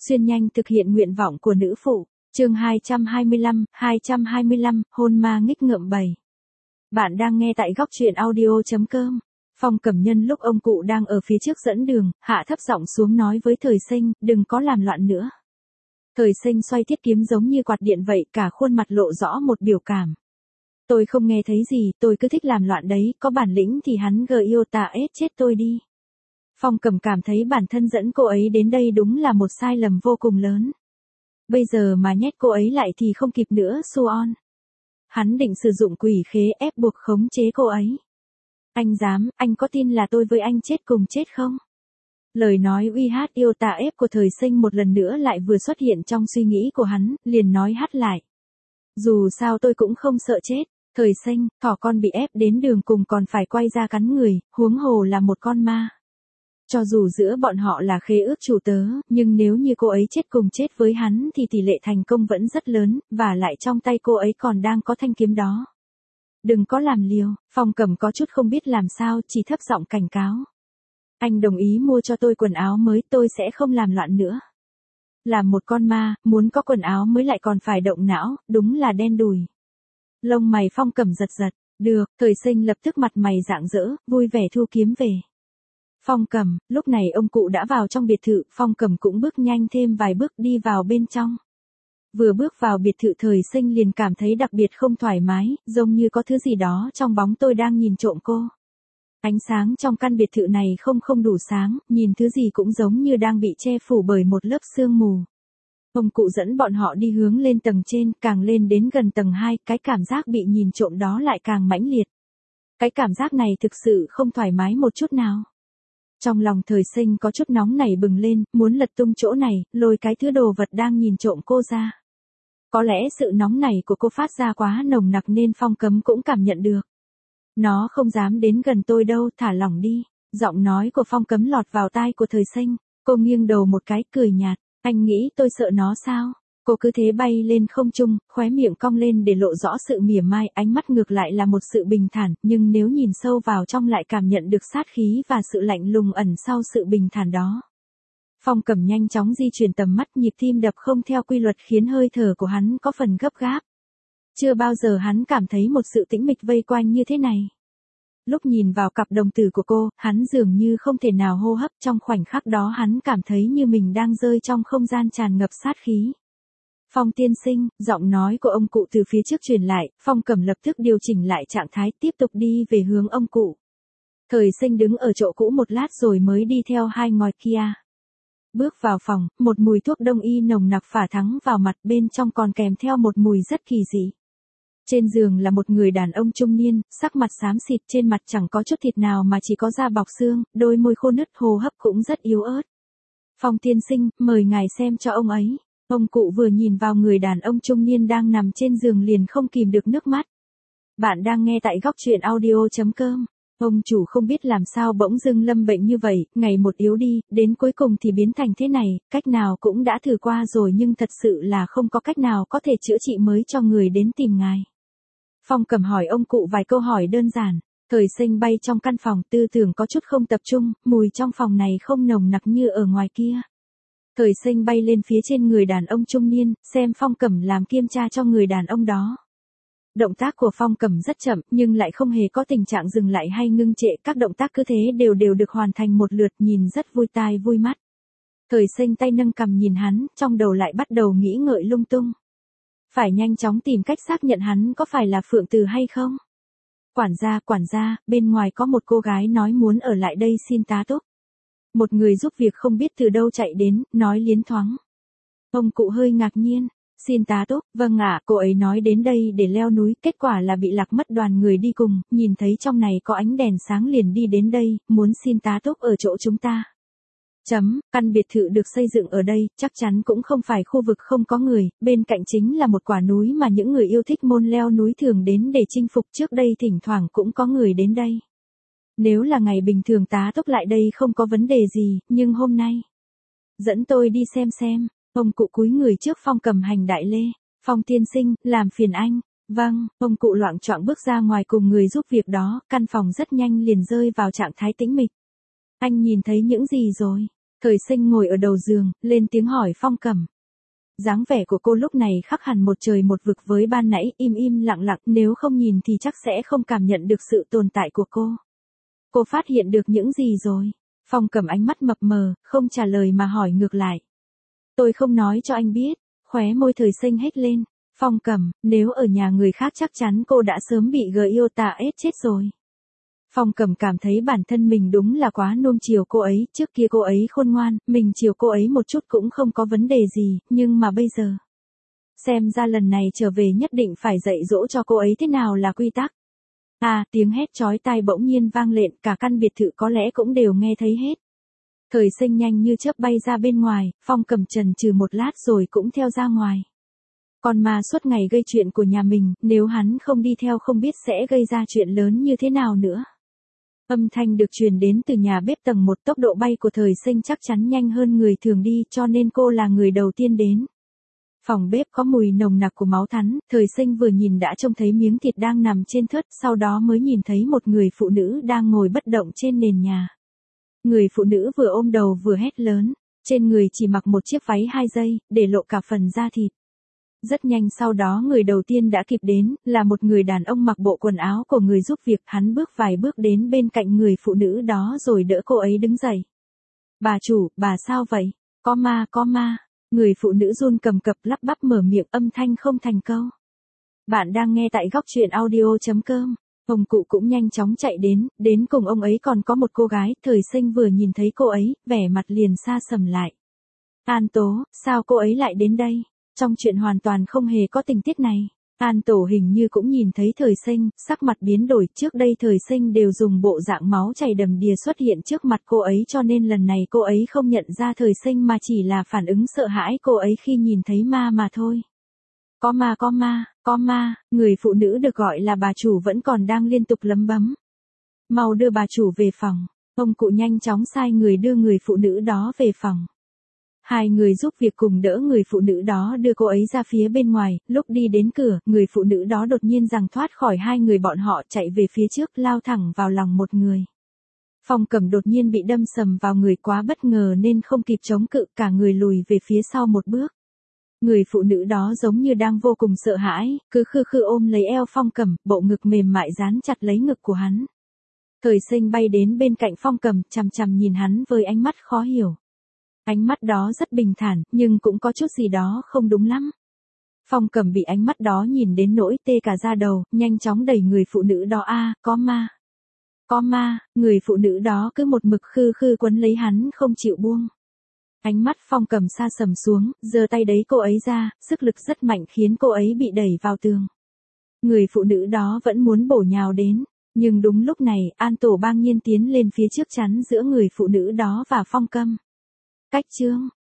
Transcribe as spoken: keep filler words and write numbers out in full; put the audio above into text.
Xuyên nhanh thực hiện nguyện vọng của nữ phụ. Chương hai trăm hai mươi lăm, hai trăm hai mươi lăm, hôn ma nghích ngợm bảy. Bạn đang nghe tại góc truyện audio chấm com. Phong Cẩm Nhân lúc ông cụ đang ở phía trước dẫn đường, hạ thấp giọng xuống nói với Thời Sinh, đừng có làm loạn nữa. Thời Sinh xoay thiết kiếm giống như quạt điện vậy, cả khuôn mặt lộ rõ một biểu cảm. Tôi không nghe thấy gì, tôi cứ thích làm loạn đấy, có bản lĩnh thì hắn gờ yêu ta ết chết tôi đi. Phong Cẩm cảm thấy bản thân dẫn cô ấy đến đây đúng là một sai lầm vô cùng lớn. Bây giờ mà nhét cô ấy lại thì không kịp nữa Su On. Hắn định sử dụng quỷ khế ép buộc khống chế cô ấy. Anh dám, anh có tin là tôi với anh chết cùng chết không? Lời nói uy hát yêu tà ép của Thời Sinh một lần nữa lại vừa xuất hiện trong suy nghĩ của hắn, liền nói hát lại. Dù sao tôi cũng không sợ chết. Thời Sinh, thỏ con bị ép đến đường cùng còn phải quay ra cắn người, huống hồ là một con ma. Cho dù giữa bọn họ là khế ước chủ tớ, nhưng nếu như cô ấy chết cùng chết với hắn thì tỷ lệ thành công vẫn rất lớn, và lại trong tay cô ấy còn đang có thanh kiếm đó. Đừng có làm liều, Phong Cẩm có chút không biết làm sao, chỉ thấp giọng cảnh cáo. Anh đồng ý mua cho tôi quần áo mới, tôi sẽ không làm loạn nữa. Làm một con ma, muốn có quần áo mới lại còn phải động não, đúng là đen đủi. Lông mày Phong Cẩm giật giật, được, Thời Sinh lập tức mặt mày rạng rỡ, vui vẻ thu kiếm về. Phong Cẩm, lúc này ông cụ đã vào trong biệt thự, Phong Cẩm cũng bước nhanh thêm vài bước đi vào bên trong. Vừa bước vào biệt thự Thời Sinh liền cảm thấy đặc biệt không thoải mái, giống như có thứ gì đó trong bóng tôi đang nhìn trộm cô. Ánh sáng trong căn biệt thự này không không đủ sáng, nhìn thứ gì cũng giống như đang bị che phủ bởi một lớp sương mù. Ông cụ dẫn bọn họ đi hướng lên tầng trên, càng lên đến gần tầng hai, cái cảm giác bị nhìn trộm đó lại càng mãnh liệt. Cái cảm giác này thực sự không thoải mái một chút nào. Trong lòng Thời Sinh có chút nóng nảy bừng lên, muốn lật tung chỗ này, lôi cái thứ đồ vật đang nhìn trộm cô ra. Có lẽ sự nóng nảy của cô phát ra quá nồng nặc nên Phong Cấm cũng cảm nhận được. Nó không dám đến gần tôi đâu, thả lỏng đi. Giọng nói của Phong Cấm lọt vào tai của Thời Sinh, cô nghiêng đầu một cái cười nhạt, anh nghĩ tôi sợ nó sao? Cô cứ thế bay lên không trung, khóe miệng cong lên để lộ rõ sự mỉa mai, ánh mắt ngược lại là một sự bình thản, nhưng nếu nhìn sâu vào trong lại cảm nhận được sát khí và sự lạnh lùng ẩn sau sự bình thản đó. Phong Cẩm nhanh chóng di chuyển tầm mắt, nhịp tim đập không theo quy luật khiến hơi thở của hắn có phần gấp gáp. Chưa bao giờ hắn cảm thấy một sự tĩnh mịch vây quanh như thế này. Lúc nhìn vào cặp đồng tử của cô, hắn dường như không thể nào hô hấp, trong khoảnh khắc đó hắn cảm thấy như mình đang rơi trong không gian tràn ngập sát khí. Phong tiên sinh, giọng nói của ông cụ từ phía trước truyền lại, Phong Cẩm lập tức điều chỉnh lại trạng thái, tiếp tục đi về hướng ông cụ. Thời Sinh đứng ở chỗ cũ một lát rồi mới đi theo hai ngòi kia. Bước vào phòng, một mùi thuốc đông y nồng nặc phả thẳng vào mặt, bên trong còn kèm theo một mùi rất kỳ dị. Trên giường là một người đàn ông trung niên, sắc mặt xám xịt, trên mặt chẳng có chút thịt nào mà chỉ có da bọc xương, đôi môi khô nứt, hô hấp cũng rất yếu ớt. Phong tiên sinh, mời ngài xem cho ông ấy. Ông cụ vừa nhìn vào người đàn ông trung niên đang nằm trên giường liền không kìm được nước mắt. Bạn đang nghe tại góc truyện audio chấm com. Ông chủ không biết làm sao bỗng dưng lâm bệnh như vậy, ngày một yếu đi, đến cuối cùng thì biến thành thế này, cách nào cũng đã thử qua rồi nhưng thật sự là không có cách nào có thể chữa trị mới cho người đến tìm ngài. Phong Cẩm hỏi ông cụ vài câu hỏi đơn giản. Thời Sinh bay trong căn phòng, tư tưởng có chút không tập trung, mùi trong phòng này không nồng nặc như ở ngoài kia. Thời Sinh bay lên phía trên người đàn ông trung niên, xem Phong Cẩm làm kiểm tra cho người đàn ông đó. Động tác của Phong Cẩm rất chậm, nhưng lại không hề có tình trạng dừng lại hay ngưng trệ, các động tác cứ thế đều đều được hoàn thành một lượt, nhìn rất vui tai vui mắt. Thời Sinh tay nâng cằm nhìn hắn, trong đầu lại bắt đầu nghĩ ngợi lung tung. Phải nhanh chóng tìm cách xác nhận hắn có phải là Phượng Từ hay không. Quản gia, quản gia, bên ngoài có một cô gái nói muốn ở lại đây xin tá túc. Một người giúp việc không biết từ đâu chạy đến, nói liến thoáng. Ông cụ hơi ngạc nhiên. Xin tá túc, vâng ạ, cô ấy nói đến đây để leo núi, kết quả là bị lạc mất đoàn người đi cùng, nhìn thấy trong này có ánh đèn sáng liền đi đến đây, muốn xin tá túc ở chỗ chúng ta. Chấm, căn biệt thự được xây dựng ở đây, chắc chắn cũng không phải khu vực không có người, bên cạnh chính là một quả núi mà những người yêu thích môn leo núi thường đến để chinh phục, trước đây thỉnh thoảng cũng có người đến đây. Nếu là ngày bình thường tá túc lại đây không có vấn đề gì, nhưng hôm nay. Dẫn tôi đi xem xem. Ông cụ cúi người trước Phong Cẩm hành đại lễ. Phong tiên sinh, làm phiền anh. Vâng, ông cụ loạng choạng bước ra ngoài cùng người giúp việc đó, căn phòng rất nhanh liền rơi vào trạng thái tĩnh mịch. Anh nhìn thấy những gì rồi? Thời Sinh ngồi ở đầu giường, lên tiếng hỏi Phong Cẩm. Dáng vẻ của cô lúc này khác hẳn một trời một vực với ban nãy, im im lặng lặng, nếu không nhìn thì chắc sẽ không cảm nhận được sự tồn tại của cô. Cô phát hiện được những gì rồi? Phong Cẩm ánh mắt mập mờ, không trả lời mà hỏi ngược lại. Tôi không nói cho anh biết, khóe môi Thời Sinh hét lên. Phong Cẩm, nếu ở nhà người khác chắc chắn cô đã sớm bị gờ yêu tà ết chết rồi. Phong Cẩm cảm thấy bản thân mình đúng là quá nuông chiều cô ấy, trước kia cô ấy khôn ngoan, mình chiều cô ấy một chút cũng không có vấn đề gì, nhưng mà bây giờ. Xem ra lần này trở về nhất định phải dạy dỗ cho cô ấy thế nào là quy tắc. À, tiếng hét chói tai bỗng nhiên vang lên, cả căn biệt thự có lẽ cũng đều nghe thấy hết. Thời Sinh nhanh như chớp bay ra bên ngoài, Phong Cẩm chần chừ một lát rồi cũng theo ra ngoài. Con ma suốt ngày gây chuyện của nhà mình, nếu hắn không đi theo không biết sẽ gây ra chuyện lớn như thế nào nữa. Âm thanh được truyền đến từ nhà bếp tầng một, tốc độ bay của Thời Sinh chắc chắn nhanh hơn người thường đi, cho nên cô là người đầu tiên đến. Phòng bếp có mùi nồng nặc của máu thắn, Thời Sinh vừa nhìn đã trông thấy miếng thịt đang nằm trên thớt, sau đó mới nhìn thấy một người phụ nữ đang ngồi bất động trên nền nhà. Người phụ nữ vừa ôm đầu vừa hét lớn, trên người chỉ mặc một chiếc váy hai dây, để lộ cả phần da thịt. Rất nhanh sau đó người đầu tiên đã kịp đến, là một người đàn ông mặc bộ quần áo của người giúp việc, hắn bước vài bước đến bên cạnh người phụ nữ đó rồi đỡ cô ấy đứng dậy. Bà chủ, bà sao vậy? Có ma, có ma. Người phụ nữ run cầm cập lắp bắp mở miệng, âm thanh không thành câu. Bạn đang nghe tại góc truyện audio chấm com. Ông cụ cũng nhanh chóng chạy đến, đến cùng ông ấy còn có một cô gái, Thời Sinh vừa nhìn thấy cô ấy, vẻ mặt liền xa sầm lại. An Tố, sao cô ấy lại đến đây? Trong chuyện hoàn toàn không hề có tình tiết này. An Tổ hình như cũng nhìn thấy Thời Sinh, sắc mặt biến đổi, trước đây Thời Sinh đều dùng bộ dạng máu chảy đầm đìa xuất hiện trước mặt cô ấy, cho nên lần này cô ấy không nhận ra Thời Sinh mà chỉ là phản ứng sợ hãi cô ấy khi nhìn thấy ma mà thôi. Có ma có ma, có ma, người phụ nữ được gọi là bà chủ vẫn còn đang liên tục lấm bấm. Mau đưa bà chủ về phòng. Ông cụ nhanh chóng sai người đưa người phụ nữ đó về phòng. Hai người giúp việc cùng đỡ người phụ nữ đó đưa cô ấy ra phía bên ngoài, lúc đi đến cửa, người phụ nữ đó đột nhiên giằng thoát khỏi hai người bọn họ, chạy về phía trước, lao thẳng vào lòng một người. Phong Cẩm đột nhiên bị đâm sầm vào người, quá bất ngờ nên không kịp chống cự, cả người lùi về phía sau một bước. Người phụ nữ đó giống như đang vô cùng sợ hãi, cứ khư khư ôm lấy eo Phong Cẩm, bộ ngực mềm mại dán chặt lấy ngực của hắn. Thời Sinh bay đến bên cạnh Phong Cẩm, chằm chằm nhìn hắn với ánh mắt khó hiểu. Ánh mắt đó rất bình thản, nhưng cũng có chút gì đó không đúng lắm. Phong Cẩm bị ánh mắt đó nhìn đến nỗi tê cả da đầu, nhanh chóng đẩy người phụ nữ đó. A, à, có ma. Có ma, người phụ nữ đó cứ một mực khư khư quấn lấy hắn không chịu buông. Ánh mắt Phong Cẩm sa sầm xuống, giơ tay đẩy cô ấy ra, sức lực rất mạnh khiến cô ấy bị đẩy vào tường. Người phụ nữ đó vẫn muốn bổ nhào đến, nhưng đúng lúc này, An Tổ bang nhiên tiến lên phía trước chắn giữa người phụ nữ đó và Phong Cẩm. Cách chương